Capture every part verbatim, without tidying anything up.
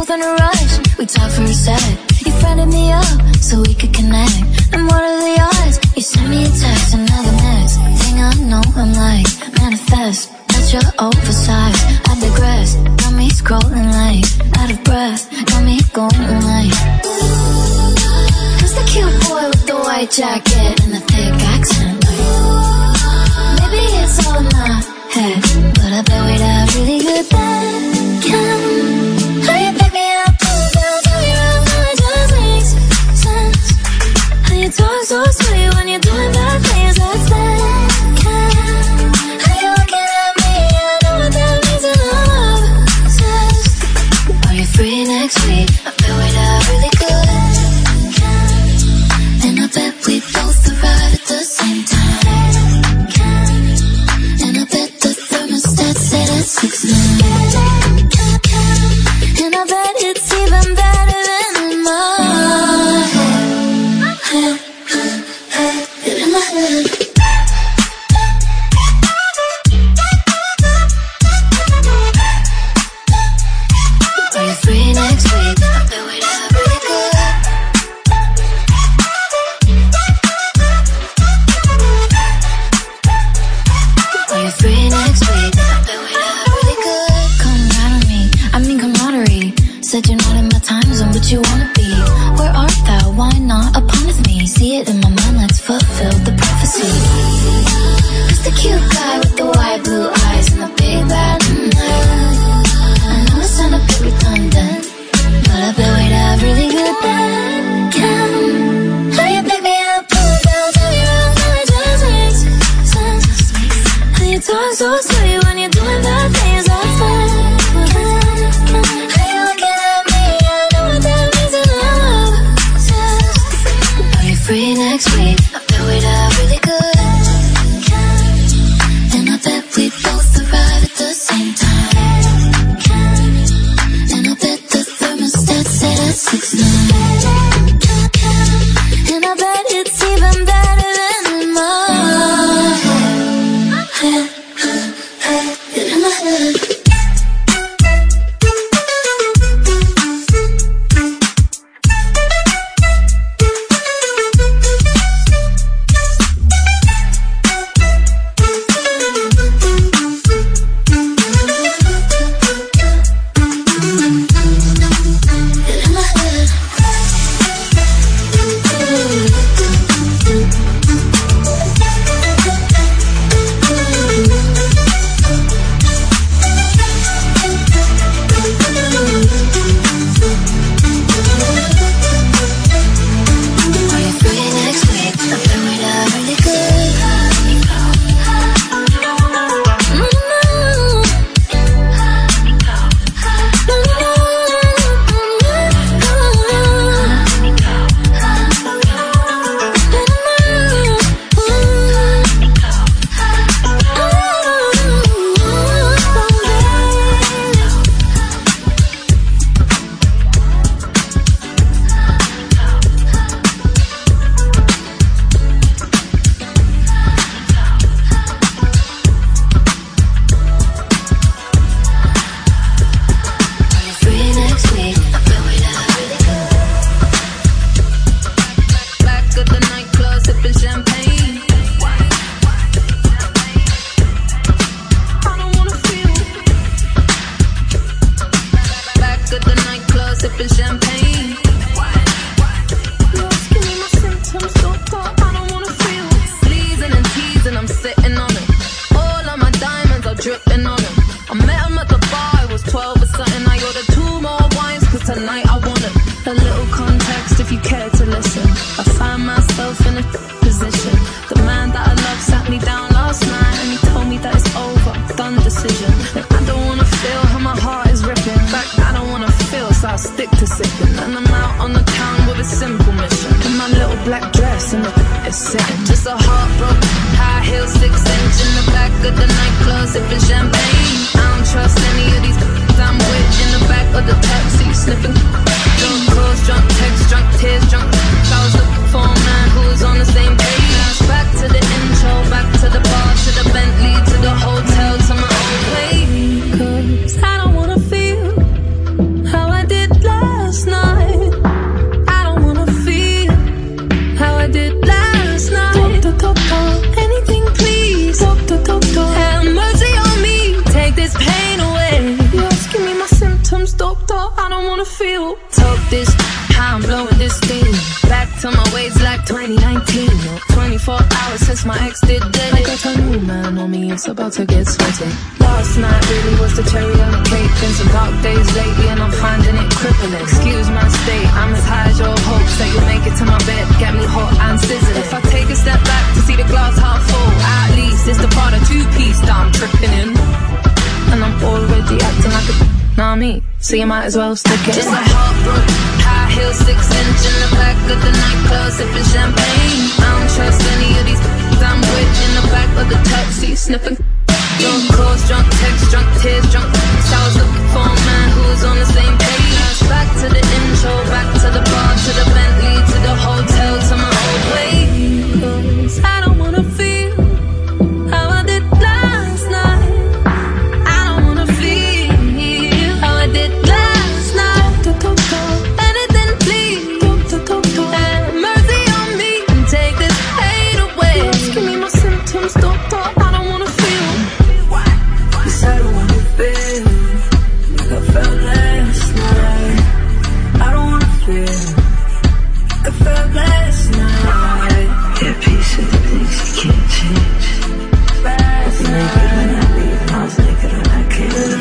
both on a rush. We talked for a sec. You friended me up so we could connect. And what are the odds? You sent me a text and now the next thing I know I'm like, manifest. That's your oversized. I digress. Got me scrolling like out of breath. Got me going like, who's the cute boy with the white jacket and the thick accent? Like, maybe it's all in my head, but I bet we'd have really good bacon. How you pick me up, pull down, turn me around, now it just makes sense. How you talk so sweet when you're doing bad things, that's bacon. How you looking at me, I know what that means and I'm obsessed. Are you free next week? I bet we'd have really good bacon. And I bet we both arrive at the same time. And I bet the thermostat said at six nine. And I bet it's even better than in my head. In my head. Are you free next week? I bet we'd have really good. Are you free next week? I bet we'd have really good. Come right on me, I mean camaraderie. Said you're not in my time zone, but you wanna be. Where art thou? Why not upon with me? See it in my mind, let's fulfill the prophecy. Who's the cute guy with the white blue eyes and the big bad nose? I know it sound a bit redundant, but I bet we'd have really good bacon. How you pick me up, pull down, turn me around, now it just makes sense. How you talk so sweet when you're doing bad things, that's bacon. How you looking at me, I know what that means and I'm obsessed. Are you free next week? I bet we'd have really good bacon. And I bet we both arrive at the same time. And I bet the thermostat said at six nine. And I bet it's even better than in my head. In my head. Just a heartbroken high heel, six inch in the back of the nightclub, sipping champagne. I don't trust any of these I'm with in the back of the taxi, sniffing drunk calls, drunk texts, drunk tears, drunk. I was looking for a man who was on the same page. Back to the intro, back to the bar, to the Bentley, to the hotel, to my own place. 'Cause I don't wanna feel how I did wanna feel. Talk this, how I'm blowing this steam. Back to my ways like twenty nineteen. twenty-four hours since my ex did dead. I got a new man on me, it's about to get sweaty. Last night really was the cherry on the cake. Been some dark days lately and I'm finding it crippling. Excuse my state, I'm as high as your hopes that you'll make it to my bed. Get me hot and sizzling. If I take a step back to see the glass half full, at least it's the part of two-piece that I'm tripping in. And I'm already acting like a nah me, so you might as well stick it. Just a heartbroken, high heel, six inch in the back of the nightclub, sipping champagne. I don't trust any of these I'm with in the back of the taxi, sniffing. Drunk calls, drunk texts, drunk tears, drunk texts. I was looking for a man who was on the same page. Back to the intro, back to the bar, to the Bentley, to the hotel, to my old way. 'Cause I don't wanna feel how I did last night. I don't wanna feel how I did last night. Anything please, have mercy on me and take this hate away. Give me my symptoms, doctor, I don't wanna feel. Cause I don't wanna feel like I felt last night. I don't wanna feel like I felt last night. Yeah, peace of the things you can't change. Last night, when I leave, I was naked when I came.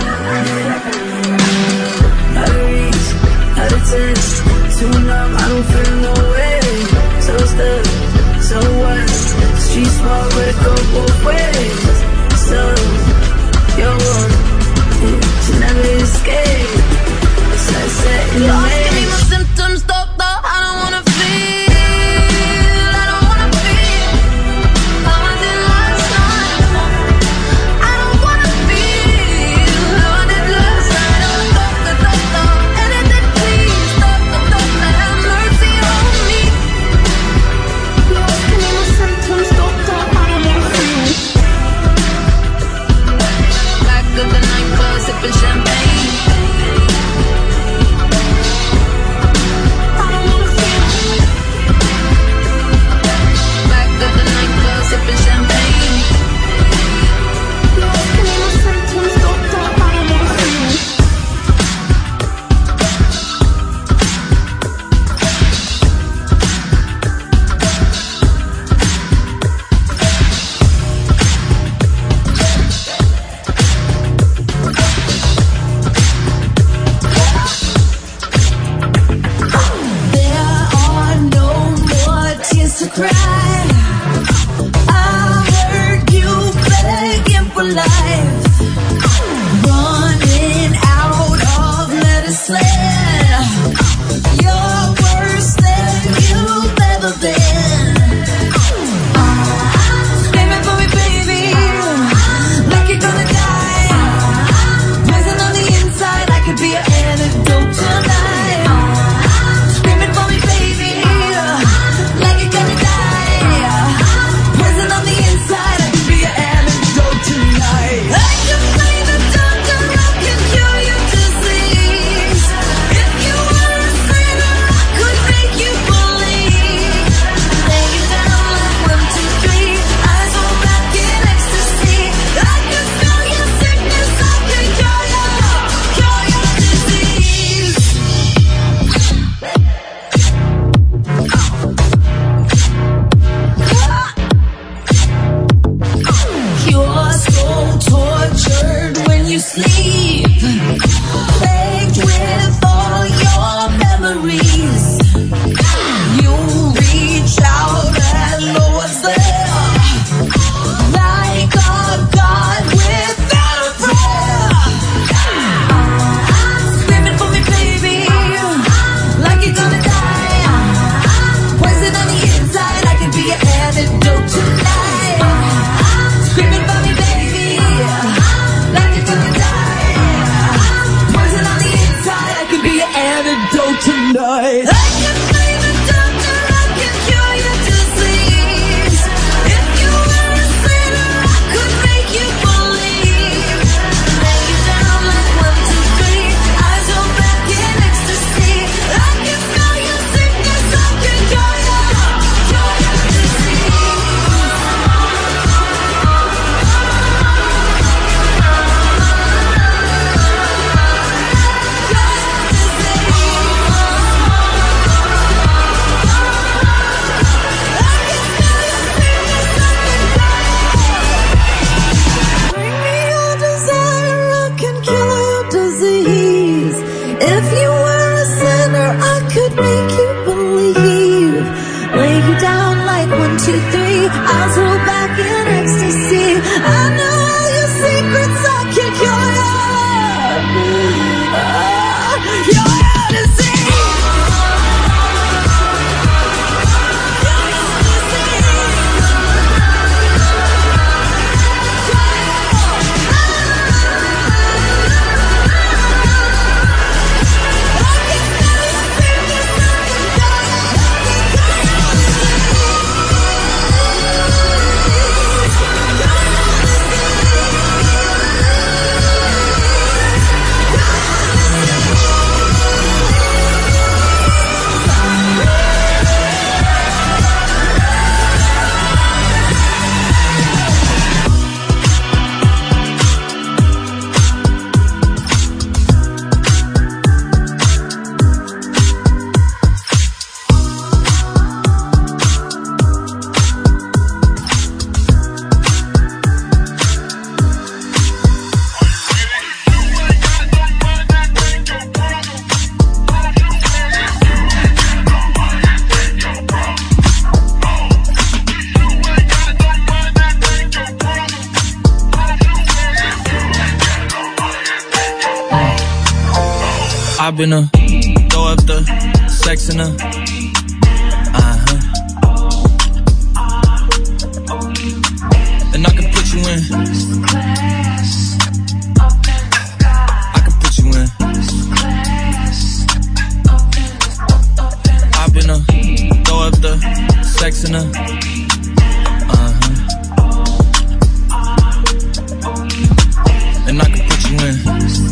Out of reach, out of touch, too numb, I don't feel no way. So stuck, so what? Street small, but it go both ways. So, you're one, you never escape. It's like setting the maze. Give me my symptoms, doctor, I don't wanna feel. I don't wanna feel how I did last night. I don't wanna feel how I did last night. Oh, doctor, doctor, anything please, doctor, doctor, have mercy on me. Lord, give me my symptoms, doctor, I don't wanna feel. Back of the nightclub, sipping champagne. I don't wanna feel. Back of the nightclub, sipping champagne. Lord, give me my symptoms, doctor, I don't wanna feel. There are no more tears to cry. I heard you begging for life, running out of medicine. You're worse than you've ever been. Screaming for me, baby, like you're gonna die. Poison on the inside, I could be an antidote tonight. Screaming for me, baby, like you're gonna die. Poison on the inside, I could be an antidote tonight. I can find a doctor who can cure your disease. If you were a sinner, I could make you believe. Lay you down like one, two, three, eyes on back in ecstasy. I could feel your sickness, I could cure your, cure your disease. You're so tortured when you sleep, plagued with all your memories. You reach out and know what's there, like a god without a prayer. Screaming for me, baby, like you're gonna die. Poison on the inside, I could be an antidote tonight. Screaming for me, baby, like you're gonna die. Poison on the inside, I could be an antidote tonight. I can find a doctor who can cure your disease. If you were a sinner, I could make you believe. Lay you down like one, two, three, eyes on back in ecstasy. I can feel your sickness, I can cure your, cure your disease. Cure your could make you believe. Lay you down like one, two, three. I'll hold back in ecstasy. I know all your secrets, I can cure you. Uh, you're out to sea. I've been a throw up the sex in a uh-huh. And I can put you in. I can put you in. I've been a throw up the sex in a uh-huh. And I can put you in.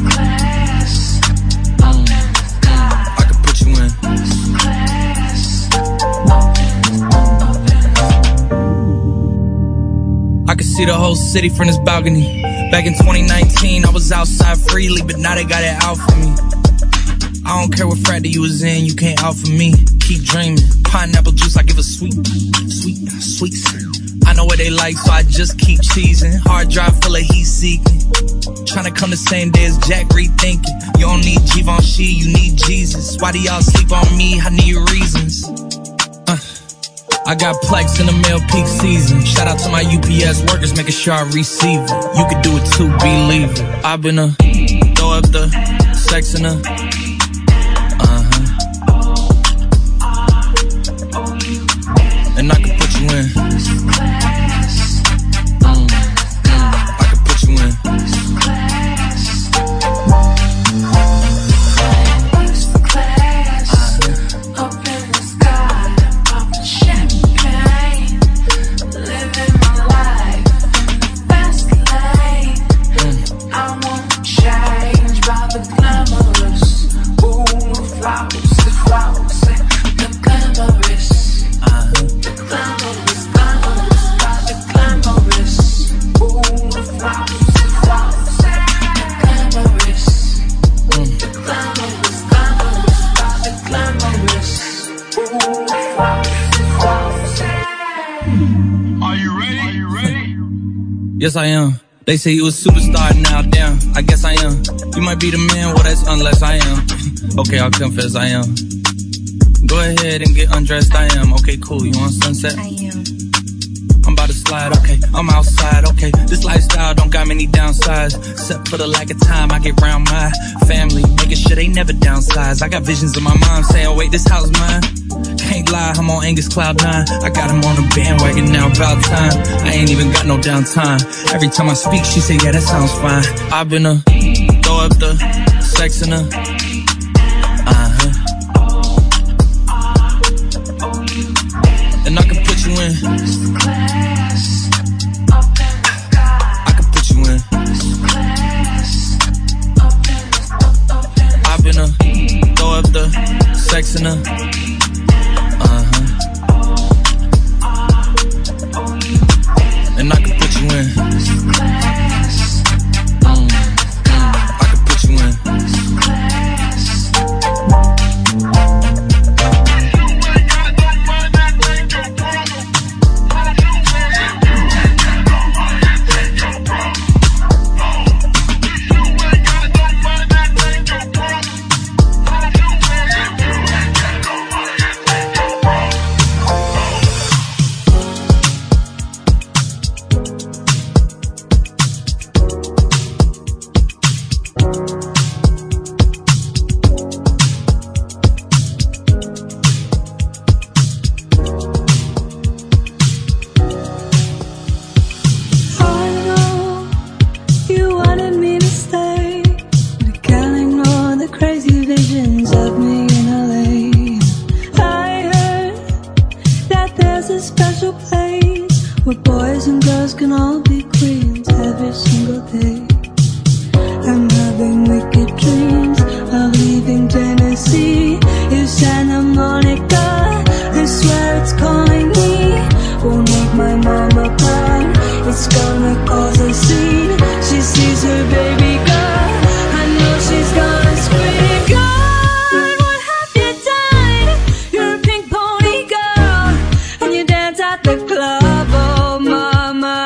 See the whole city from this balcony. Back in twenty nineteen, I was outside freely, but now they got it out for me. I don't care what frat you was in, you can't out for me. Keep dreaming. Pineapple juice, I give a sweet, sweet, sweet. I know what they like, so I just keep cheesing. Hard drive full of heat seeking. Tryna come the same day as Jack, rethinking. You don't need Givenchy, you need Jesus. Why do y'all sleep on me? I need reasons. Uh. I got Plex in the mail peak season. Shout out to my U P S workers, making sure I receive it. You could do it too, believe it. I've been a throw up the sex in a uh-huh. And I can put you in. Mm, mm, I can put you in. Yes, I am. They say you a superstar now, damn, I guess I am. You might be the man, well that's unless I am. Okay, I'll confess I am. Go ahead and get undressed, I am. Okay, cool, you want sunset? I am. I'm about to slide, okay, I'm outside, okay. This lifestyle don't got many downsides. Except for the lack of time I get around my family, making sure they never downsize. I got visions of my mom saying, oh wait, this house mine. Can't lie, I'm on Angus Cloud nine. I got him on a bandwagon now, about time. I ain't even got no downtime. Every time I speak, she say, yeah, that sounds fine. I've been a throw up the sex in a uh-huh. And I can put you in. I can put you in. I've been a throw up the sex in a uh-huh. And I can put you in. Mm, mm, I can put you in. visions of me in L A. I heard that there's a special place where boys and girls can all be queens every single day. I'm having wicked dreams of leaving Tennessee. It's Santa Monica, I swear it's calling me. Won't make my mama proud, it's gonna cause a scene. She sees her baby girl, I know she's gonna scream. God, what have you done? You're a pink pony girl, and you dance at the club, oh mama.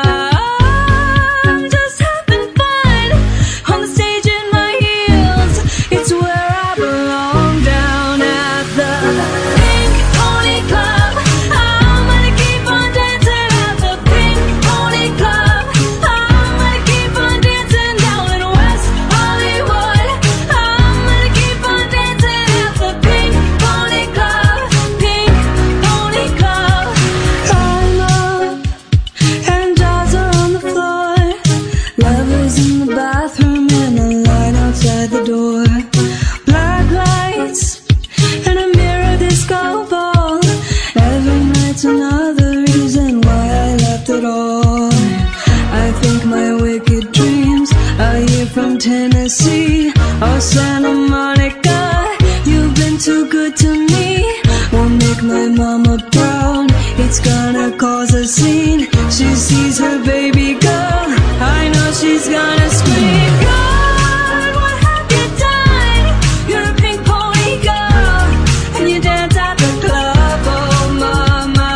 I'm just having fun on the stage in my heels. It's where I belong, down at the Pink Pony Club. I'm gonna keep on dancing at the Pink Pony Club. I'm gonna keep on dancing down in West Hollywood. I'm gonna keep on dancing at the Pink Pony Club. Pink Pony Club. I'm up and dolls are on the floor. Lovers in the bathroom and a line outside the door. Black lights and a mirror disco ball. Every night's another reason why I left it all. I think my wicked dreams are here from Tennessee or Santa Monica. You've been too good to me, won't make my mama proud. It's gonna cause a scene. She sees her baby girl, I know she's gonna scream. God, what have you done? You're a pink pony girl, and you dance at the club, oh mama.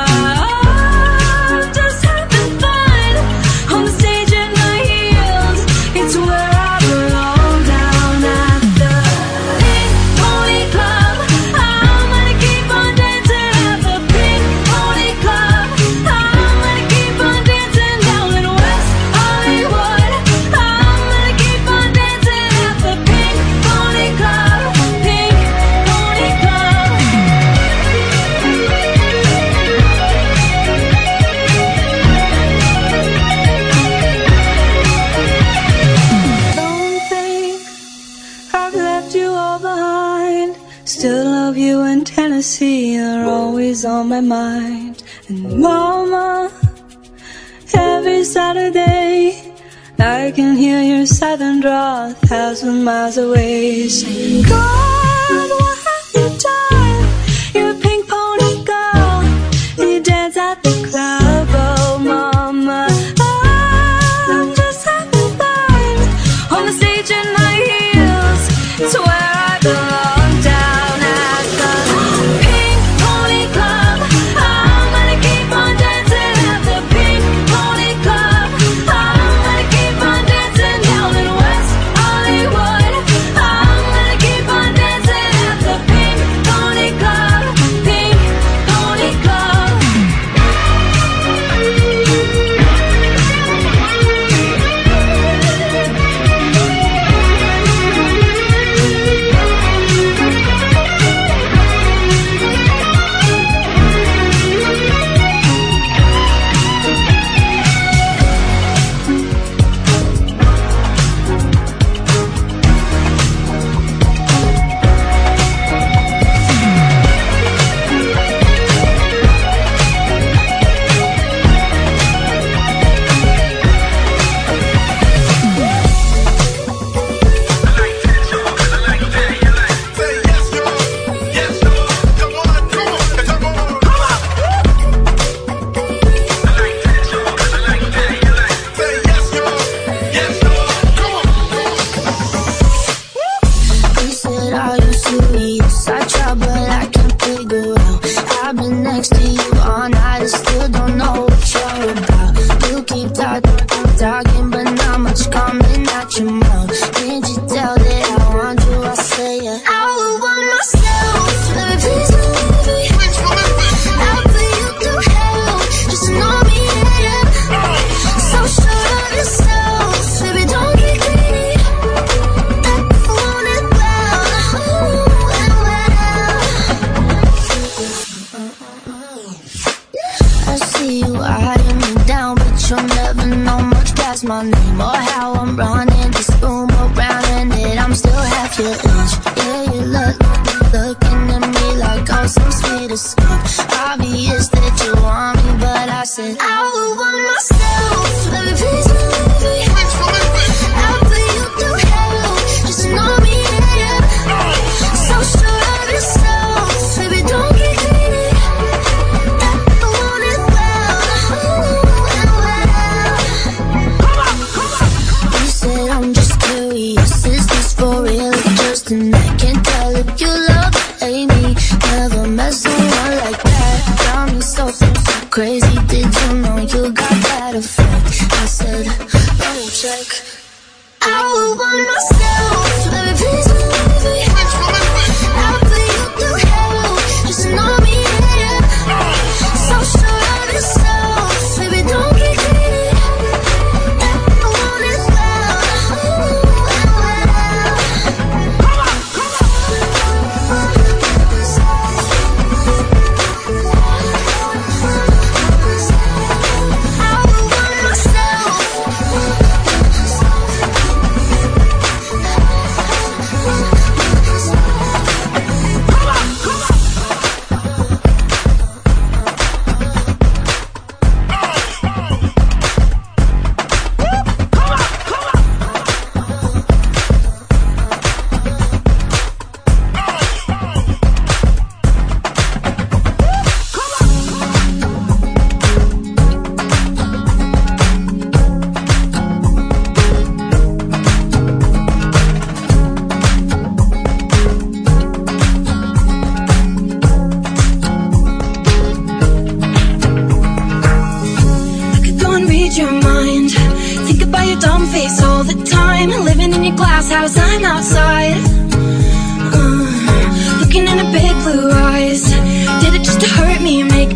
I'm just having fun on the stage in my heels. It's where I belong, down at the Pink Pony Club. I'm gonna keep on dancing at the Pink Pony Club. I'm gonna keep on dancing down in West Hollywood. I'm gonna keep on dancing at the Pink Pony Club. Pink Pony Club. Don't think I've left you all behind. Still love you in Tennessee, you're always on my mind. And mama, every Saturday I can hear your southern drawl a thousand miles away. Saying, God, what have you done? You're a pink pony girl, and you dance at the club, oh mama. I'm just having fun on the stage in my heels. It's where I belong, down at the Pink Pony Club. I'm gonna keep on dancing at the Pink Pony Club. I'm gonna keep on dancing down in West Hollywood. I'm gonna keep on dancing at the Pink Pony Club. Pink Pony Club. They said, are you serious? I try, but I can't figure out. I've been next to you all night and still don't know what you're about. You keep talking, talking, but not much coming out your mouth. Can't you tell that I want you? I say it. I would want myself. Baby, please don't leave me. I'll put you through hell. Just know me, yeah. So sure of yourself. Baby, don't get greedy. I want it well. Ooh, and well. I see you eyeing me down, but you'll never know much past my name or how I'm running this room around, and that I'm still half your age. Yeah, you look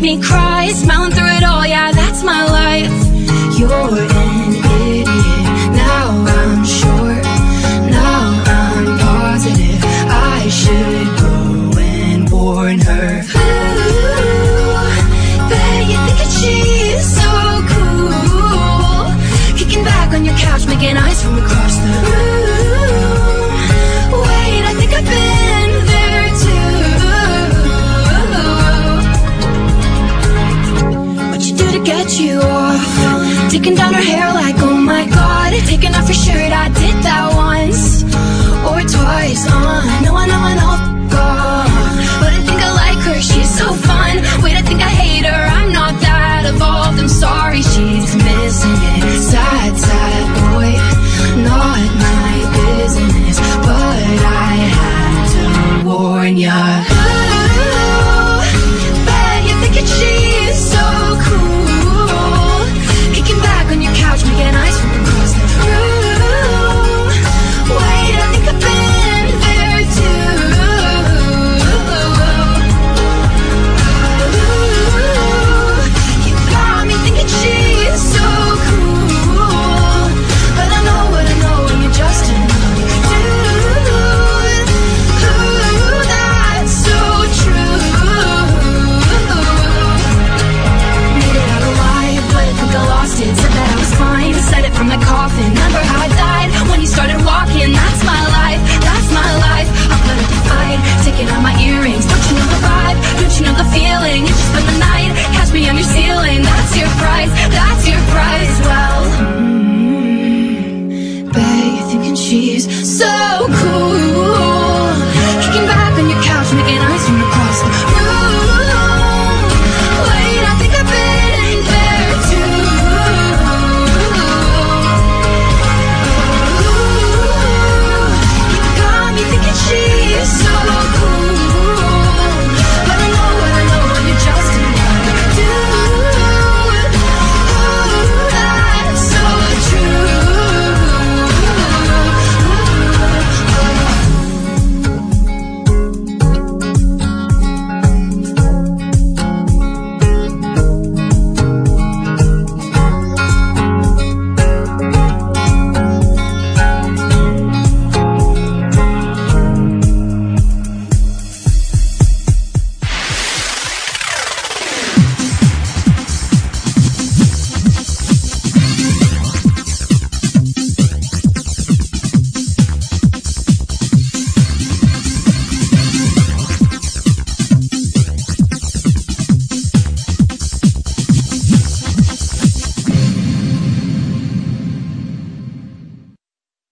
me cry, smiling through it all, yeah, that's my life. You're an idiot, now I'm sure, now I'm positive I should go and warn her. Ooh, bet you think that she's so cool, kicking back on your couch, making eyes from across the room. Wait, I think I've been there too. What you do to get you off? Taking down her hair like, oh my god. Taking off your shirt, I did that once or twice. uh, I know, I know, I know, God. But I think I like her, she's so fun. Wait, I think I hate her, I'm not that evolved. I'm sorry, she's missing it. Sad, sad boy, not my business, but I had to warn ya. Ooh, bet you think that she's so cool, kicking back on your couch, making eyes from across the room. Wait, I think I've been there too. Ooh, you got me thinking she's so cool, but I know what I know, and you're just another dude. Ooh, that's so true. Made it out alive, but I think I lost it. Said that I was fine, said it from the coffin. Remember how I died when you started walking? That's my life, that's my life. I'll put up a fight, taking out my earrings. Don't you know the vibe? Don't you know the feeling? You just spend the night, catch me on your ceiling. That's your price, that's